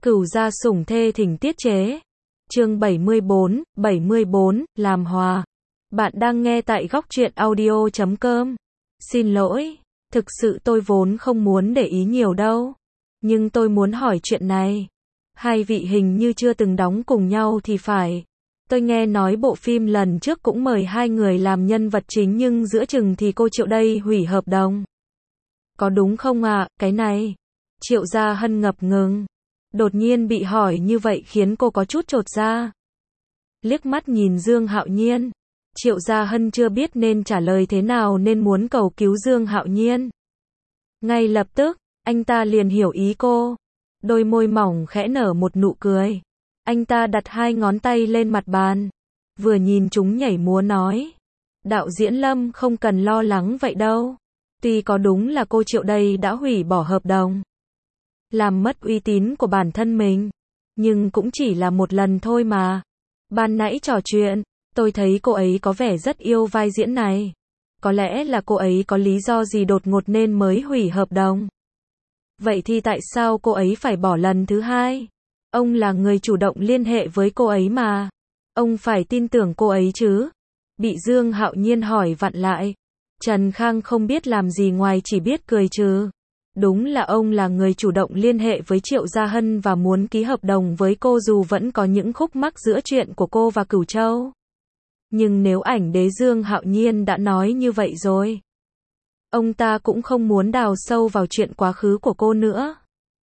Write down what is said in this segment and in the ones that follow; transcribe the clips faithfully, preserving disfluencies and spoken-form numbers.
Cửu gia sủng thê thỉnh tiết chế. Chương bảy mươi bốn, bảy mươi bốn, làm hòa. Bạn đang nghe tại góc truyện audio chấm com. Xin lỗi, thực sự tôi vốn không muốn để ý nhiều đâu. Nhưng tôi muốn hỏi chuyện này. Hai vị hình như chưa từng đóng cùng nhau thì phải. Tôi nghe nói bộ phim lần trước cũng mời hai người làm nhân vật chính nhưng giữa chừng thì cô Triệu đây hủy hợp đồng. Có đúng không ạ, à, cái này? Triệu Gia Hân ngập ngừng. Đột nhiên bị hỏi như vậy khiến cô có chút chột dạ. Liếc mắt nhìn Dương Hạo Nhiên. Triệu Gia Hân chưa biết nên trả lời thế nào nên muốn cầu cứu Dương Hạo Nhiên. Ngay lập tức, anh ta liền hiểu ý cô. Đôi môi mỏng khẽ nở một nụ cười. Anh ta đặt hai ngón tay lên mặt bàn. Vừa nhìn chúng nhảy múa nói. Đạo diễn Lâm không cần lo lắng vậy đâu. Tuy có đúng là cô Triệu đây đã hủy bỏ hợp đồng. Làm mất uy tín của bản thân mình. Nhưng cũng chỉ là một lần thôi mà. Ban nãy trò chuyện, tôi thấy cô ấy có vẻ rất yêu vai diễn này. Có lẽ là cô ấy có lý do gì đột ngột nên mới hủy hợp đồng. Vậy thì tại sao cô ấy phải bỏ lần thứ hai? Ông là người chủ động liên hệ với cô ấy mà. Ông phải tin tưởng cô ấy chứ. Bị Dương Hạo Nhiên hỏi vặn lại. Trần Khang không biết làm gì ngoài chỉ biết cười trừ. Đúng là ông là người chủ động liên hệ với Triệu Gia Hân và muốn ký hợp đồng với cô dù vẫn có những khúc mắc giữa chuyện của cô và Cửu Châu. Nhưng nếu ảnh đế Dương Hạo Nhiên đã nói như vậy rồi, ông ta cũng không muốn đào sâu vào chuyện quá khứ của cô nữa.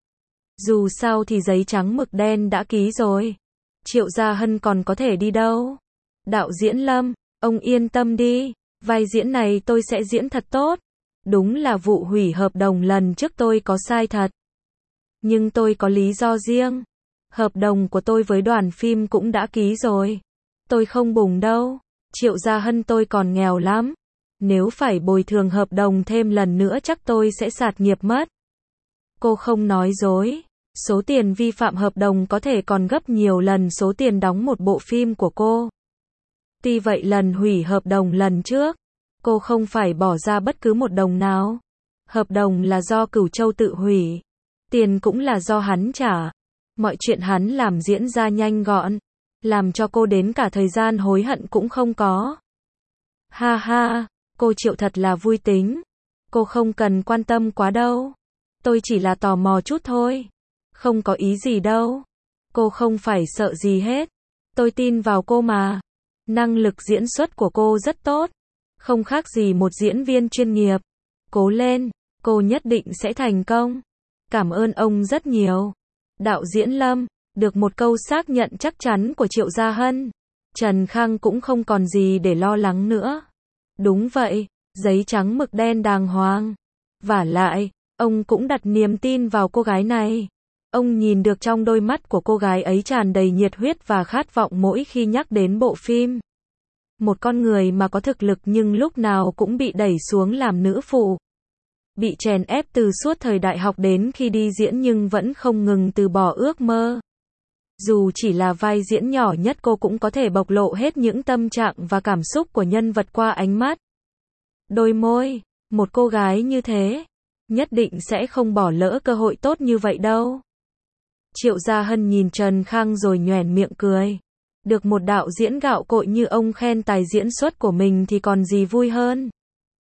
Dù sao thì giấy trắng mực đen đã ký rồi. Triệu Gia Hân còn có thể đi đâu. Đạo diễn Lâm, ông yên tâm đi, vai diễn này tôi sẽ diễn thật tốt. Đúng là vụ hủy hợp đồng lần trước tôi có sai thật. Nhưng tôi có lý do riêng. Hợp đồng của tôi với đoàn phim cũng đã ký rồi. Tôi không bùng đâu. Triệu Gia Hân tôi còn nghèo lắm. Nếu phải bồi thường hợp đồng thêm lần nữa chắc tôi sẽ sạt nghiệp mất. Cô không nói dối. Số tiền vi phạm hợp đồng có thể còn gấp nhiều lần số tiền đóng một bộ phim của cô. Tuy vậy lần hủy hợp đồng lần trước, cô không phải bỏ ra bất cứ một đồng nào. Hợp đồng là do Cửu Châu tự hủy. Tiền cũng là do hắn trả. Mọi chuyện hắn làm diễn ra nhanh gọn. Làm cho cô đến cả thời gian hối hận cũng không có. Ha ha, cô Triệu thật là vui tính. Cô không cần quan tâm quá đâu. Tôi chỉ là tò mò chút thôi. Không có ý gì đâu. Cô không phải sợ gì hết. Tôi tin vào cô mà. Năng lực diễn xuất của cô rất tốt. Không khác gì một diễn viên chuyên nghiệp. Cố lên, cô nhất định sẽ thành công. Cảm ơn ông rất nhiều. Đạo diễn Lâm, được một câu xác nhận chắc chắn của Triệu Gia Hân. Trần Khang cũng không còn gì để lo lắng nữa. Đúng vậy, giấy trắng mực đen đàng hoàng. Vả lại, ông cũng đặt niềm tin vào cô gái này. Ông nhìn được trong đôi mắt của cô gái ấy tràn đầy nhiệt huyết và khát vọng mỗi khi nhắc đến bộ phim. Một con người mà có thực lực nhưng lúc nào cũng bị đẩy xuống làm nữ phụ. Bị chèn ép từ suốt thời đại học đến khi đi diễn nhưng vẫn không ngừng từ bỏ ước mơ. Dù chỉ là vai diễn nhỏ nhất cô cũng có thể bộc lộ hết những tâm trạng và cảm xúc của nhân vật qua ánh mắt. Đôi môi, một cô gái như thế, nhất định sẽ không bỏ lỡ cơ hội tốt như vậy đâu. Triệu Gia Hân nhìn Trần Khang rồi nhoẻn miệng cười. Được một đạo diễn gạo cội như ông khen tài diễn xuất của mình thì còn gì vui hơn.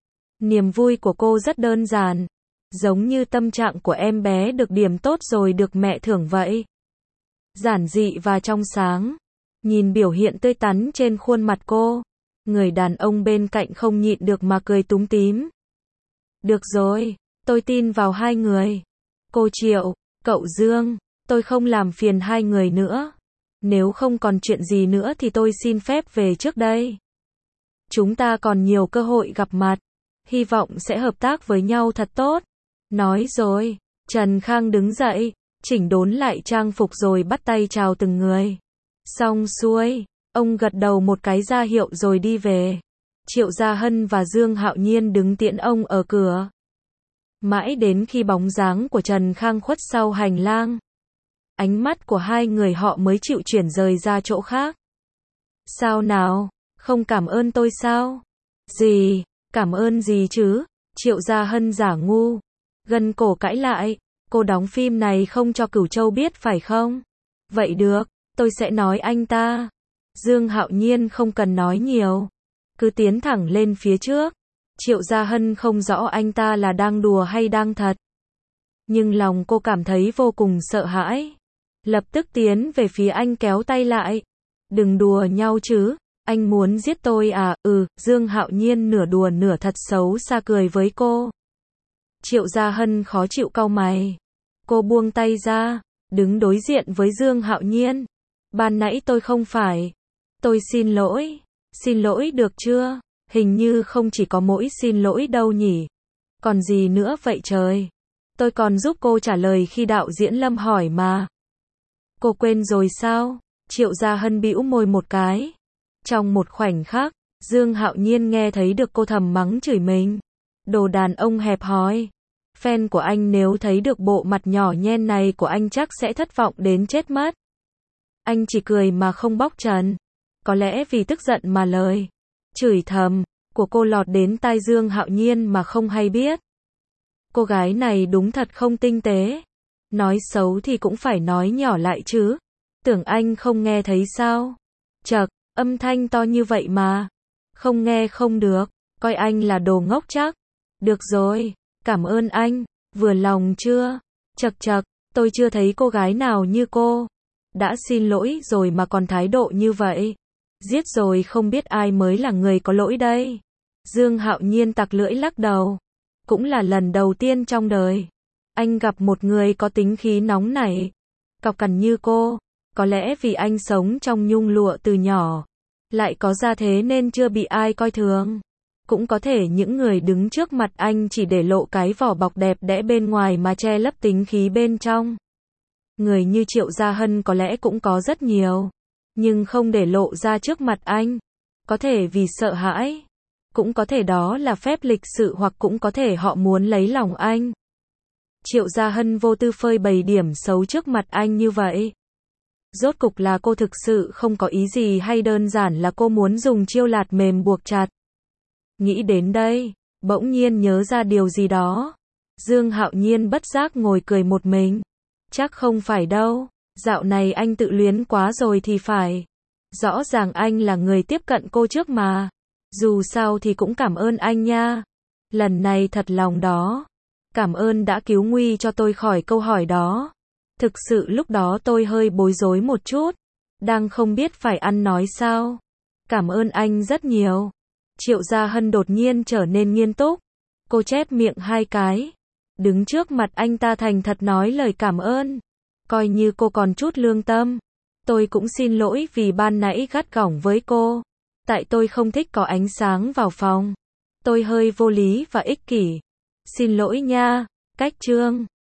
Niềm vui của cô rất đơn giản. Giống như tâm trạng của em bé được điểm tốt rồi được mẹ thưởng vậy. Giản dị và trong sáng. Nhìn biểu hiện tươi tắn trên khuôn mặt cô. Người đàn ông bên cạnh không nhịn được mà cười túm tím. Được rồi, tôi tin vào hai người. Cô Triệu, cậu Dương, tôi không làm phiền hai người nữa. Nếu không còn chuyện gì nữa thì tôi xin phép về trước đây. Chúng ta còn nhiều cơ hội gặp mặt. Hy vọng sẽ hợp tác với nhau thật tốt. Nói rồi, Trần Khang đứng dậy, chỉnh đốn lại trang phục rồi bắt tay chào từng người. Xong xuôi, ông gật đầu một cái ra hiệu rồi đi về. Triệu Gia Hân và Dương Hạo Nhiên đứng tiễn ông ở cửa. Mãi đến khi bóng dáng của Trần Khang khuất sau hành lang. Ánh mắt của hai người họ mới chịu chuyển rời ra chỗ khác. Sao nào, không cảm ơn tôi sao? Gì, cảm ơn gì chứ? Triệu Gia Hân giả ngu. Gân cổ cãi lại. Cô đóng phim này không cho Cửu Châu biết phải không? Vậy được, tôi sẽ nói anh ta. Dương Hạo Nhiên không cần nói nhiều, cứ tiến thẳng lên phía trước. Triệu Gia Hân không rõ anh ta là đang đùa hay đang thật, nhưng lòng cô cảm thấy vô cùng sợ hãi. Lập tức tiến về phía anh kéo tay lại. Đừng đùa nhau chứ, anh muốn giết tôi à? Ừ, Dương Hạo Nhiên nửa đùa nửa thật xấu xa cười với cô. Triệu Gia Hân khó chịu cau mày. Cô buông tay ra, đứng đối diện với Dương Hạo Nhiên. Ban nãy tôi không phải. Tôi xin lỗi. Xin lỗi được chưa? Hình như không chỉ có mỗi xin lỗi đâu nhỉ. Còn gì nữa vậy trời? Tôi còn giúp cô trả lời khi đạo diễn Lâm hỏi mà. Cô quên rồi sao? Triệu Gia Hân bĩu môi một cái. Trong một khoảnh khắc, Dương Hạo Nhiên nghe thấy được cô thầm mắng chửi mình. Đồ đàn ông hẹp hòi. Fan của anh nếu thấy được bộ mặt nhỏ nhen này của anh chắc sẽ thất vọng đến chết mất. Anh chỉ cười mà không bóc trần. Có lẽ vì tức giận mà lời chửi thầm của cô lọt đến tai Dương Hạo Nhiên mà không hay biết. Cô gái này đúng thật không tinh tế. Nói xấu thì cũng phải nói nhỏ lại chứ. Tưởng anh không nghe thấy sao? Chậc, âm thanh to như vậy mà. Không nghe không được, coi anh là đồ ngốc chắc. Được rồi, cảm ơn anh, vừa lòng chưa? Chậc chậc, tôi chưa thấy cô gái nào như cô. Đã xin lỗi rồi mà còn thái độ như vậy. Giết rồi không biết ai mới là người có lỗi đây. Dương Hạo Nhiên tặc lưỡi lắc đầu. Cũng là lần đầu tiên trong đời anh gặp một người có tính khí nóng nảy, cọc cằn như cô. Có lẽ vì anh sống trong nhung lụa từ nhỏ, lại có gia thế nên chưa bị ai coi thường. Cũng có thể những người đứng trước mặt anh chỉ để lộ cái vỏ bọc đẹp đẽ bên ngoài mà che lấp tính khí bên trong. Người như Triệu Gia Hân có lẽ cũng có rất nhiều, nhưng không để lộ ra trước mặt anh. Có thể vì sợ hãi, cũng có thể đó là phép lịch sự, hoặc cũng có thể họ muốn lấy lòng anh. Triệu Gia Hân vô tư phơi bày điểm xấu trước mặt anh như vậy. Rốt cục là cô thực sự không có ý gì hay đơn giản là cô muốn dùng chiêu lạt mềm buộc chặt? Nghĩ đến đây, bỗng nhiên nhớ ra điều gì đó. Dương Hạo Nhiên bất giác ngồi cười một mình. Chắc không phải đâu, dạo này anh tự luyến quá rồi thì phải. Rõ ràng anh là người tiếp cận cô trước mà. Dù sao thì cũng cảm ơn anh nha. Lần này thật lòng đó. Cảm ơn đã cứu nguy cho tôi khỏi câu hỏi đó. Thực sự lúc đó tôi hơi bối rối một chút. Đang không biết phải ăn nói sao. Cảm ơn anh rất nhiều. Triệu Gia Hân đột nhiên trở nên nghiêm túc. Cô chép miệng hai cái. Đứng trước mặt anh ta thành thật nói lời cảm ơn. Coi như cô còn chút lương tâm. Tôi cũng xin lỗi vì ban nãy gắt gỏng với cô. Tại tôi không thích có ánh sáng vào phòng. Tôi hơi vô lý và ích kỷ. Xin lỗi nha. Cách chương